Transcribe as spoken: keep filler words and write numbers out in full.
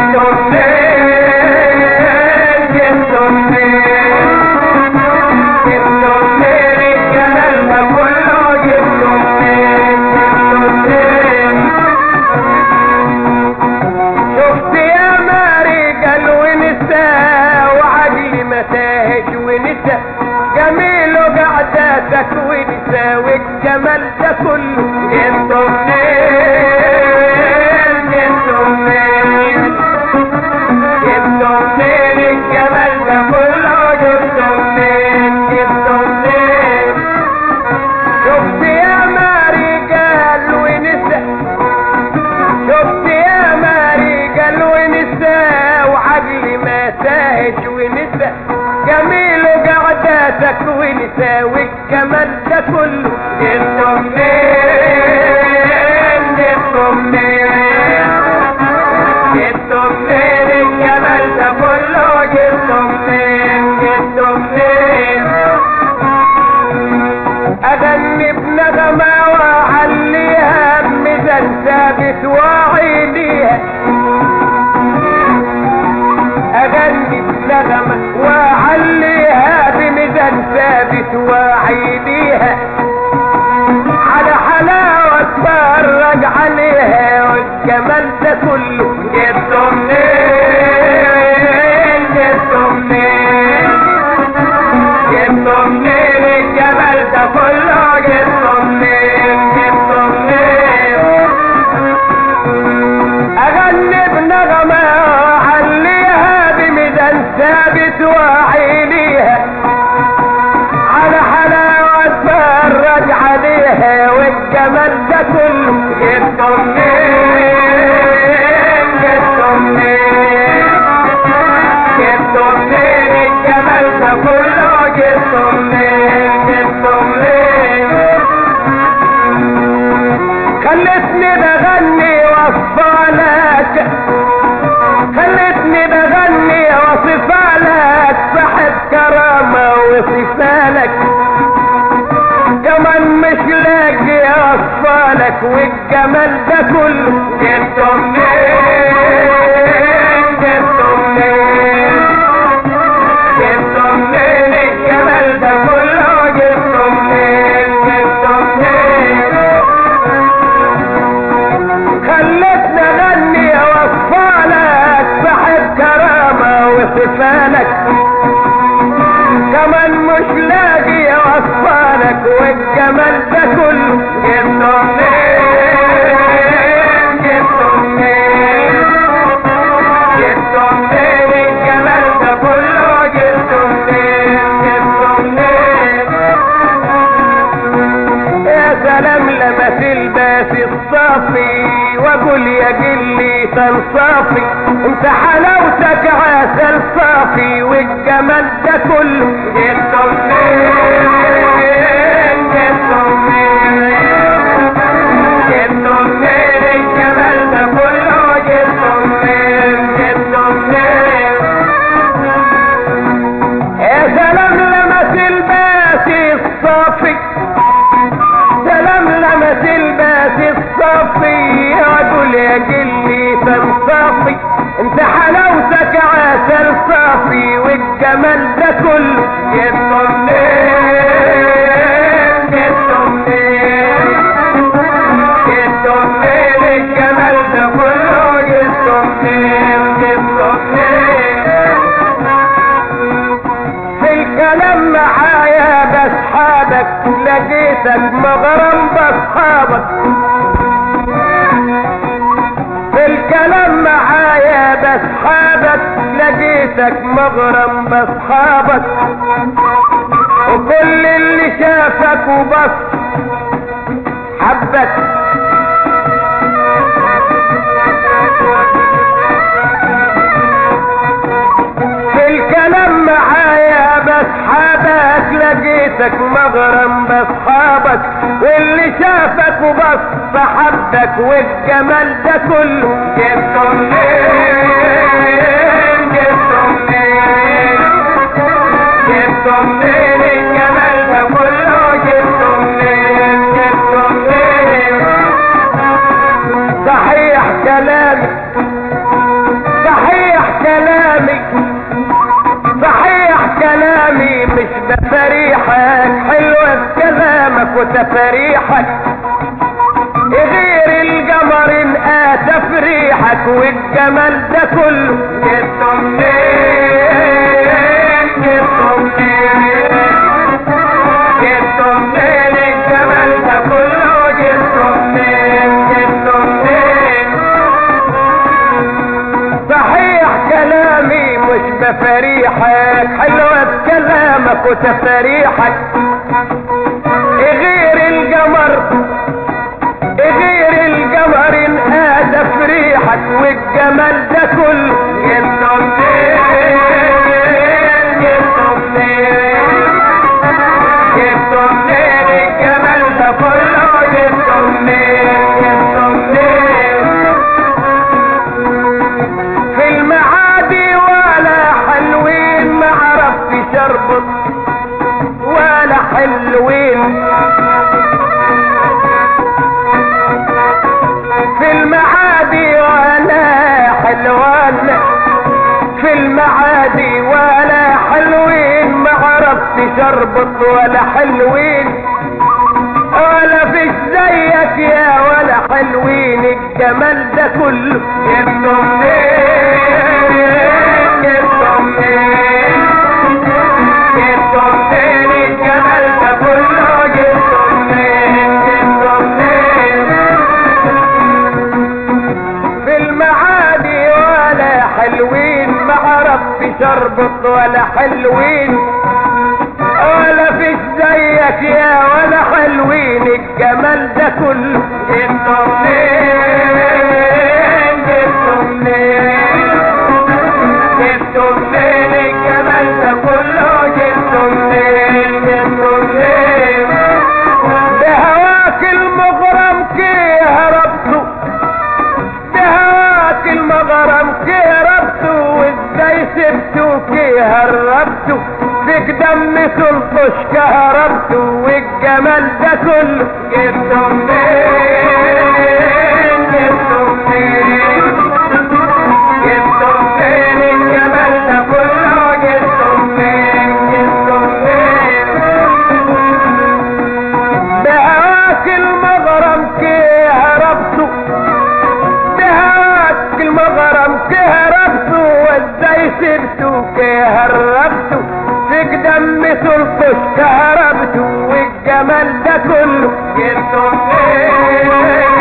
جميل وقعداتك ونسا والجمال ده كله جبته منين جبته منين جبته منين الجمال ده كله جبته منين جبته منين شفت يا ما رجال ونسا شفت يا ما رجال ونسا وعقلي ما ساهج ونسا جميل وقعداتك ونسا والجمال ده كله جبته منين جبته منين جبته منين الجمال ده كله جبته منين جبته منين اغني بنغمة واعليها بميزان ثابت واعيديها اغني بنغمة واعليها بميزان ثابت واعيديها على حلاوة اتفرج عليها والجمال ده كله جبته منين جبته منين جبته منين الجمال ده كله جبته منين جبته منين اغني بنغمة واعليها بميزان ثابت واعيديها على حلاوة اتفرج عليها والجمال ده كله جبته منين جبته منين جبته منين الجمال ده كله جبته منين جبته منين خلتني بغني وصفالك خلتني بغني وصفالك صاحب كرامة وصفالك كمان مش لاقي اصفالك والجمال ده كله جبته منين جبته منين جبته منين الجمال ده كله جبته منين جبته منين خلتني اغني واصفالك صاحب كرامة وصفالك كمان مش لاقي اصفالك والجمال ده كله جبته منين جبته منين جبته منين الجمال ده كله جبته منين جبته منين يا سلام لما تلبس الصافي واقول يا جلي تنصافي انت حلاوتك عسل صافي والجمال ده كله جبته منين جبته منين جبته منين الجمال ده كله جبته منين جبته منين يا سلام لما تلبسي الصافي سلام لما تلبسي الصافي اقول يا جلي تنصافي انت حلاوتك عسل صافي والجمال ده كله جبته منين جبته منين جبته منين الجمال ده كله جبته منين جبته منين في الكلام معايا بصحابك لقيتك مغرم باصحابك في الكلام معايا بصحابك لقيتك مغرم باصحابك وكل اللي شافك وبص حبك في الكلام معايا بصحابك لقيتك مغرم باصحابك واللي شافك وبص حبك والجمال ده كله جبته منين جبته منين جبته منين الجمال ده كله جبته منين جبته منين صحيح كلامي صحيح تفريحك غير القمر انقاسى في ريحك والجمال ده كله جبته منين جبته منين جبته منين الجمال ده كله جبته منين جبته منين صحيح كلامي مش بفريحك حلوة كلامك وتفريحك غير القمر غير القمر انقاسى في ريحك والجمال ده كله جبته منين جبته منين جبته منين الجمال ده كله جبته منين جبته منين في المعادي ولا حلوين ما عرفتش اربط ولا حلوين في المعادي ولا حلوان في المعادي ولا حلوين ما عرفتش اربط ولا حلوين ولا فيش زيك يا ولا حلوين الجمال ده كله جبته منين جبته منين جبته منين الجمال ده كله جبته منين جبته منين في المعادي ولا حلوين ما عرفتش اربط ولا حلوين ولا فيش زيك يا ولا حلوين الجمال ده كله جبته منين جبته منين جبته منين الجمال ده كله جبته منين جبته منين بهواك المغرم كيه هربته بهواك المغرم كيه هربته وازاي سبته كيه هربته فيك دم سلطش كهربته والجمال ده كله جبته منين جبته منين جبته منين الجمال ده كله جبته منين جبته منين بهواك المغرم كيه هربته بهواك المغرم كيه هربته وازاي سبته كيه هربته فيك دم سلطش كهربته والجمال ده كله جبته منين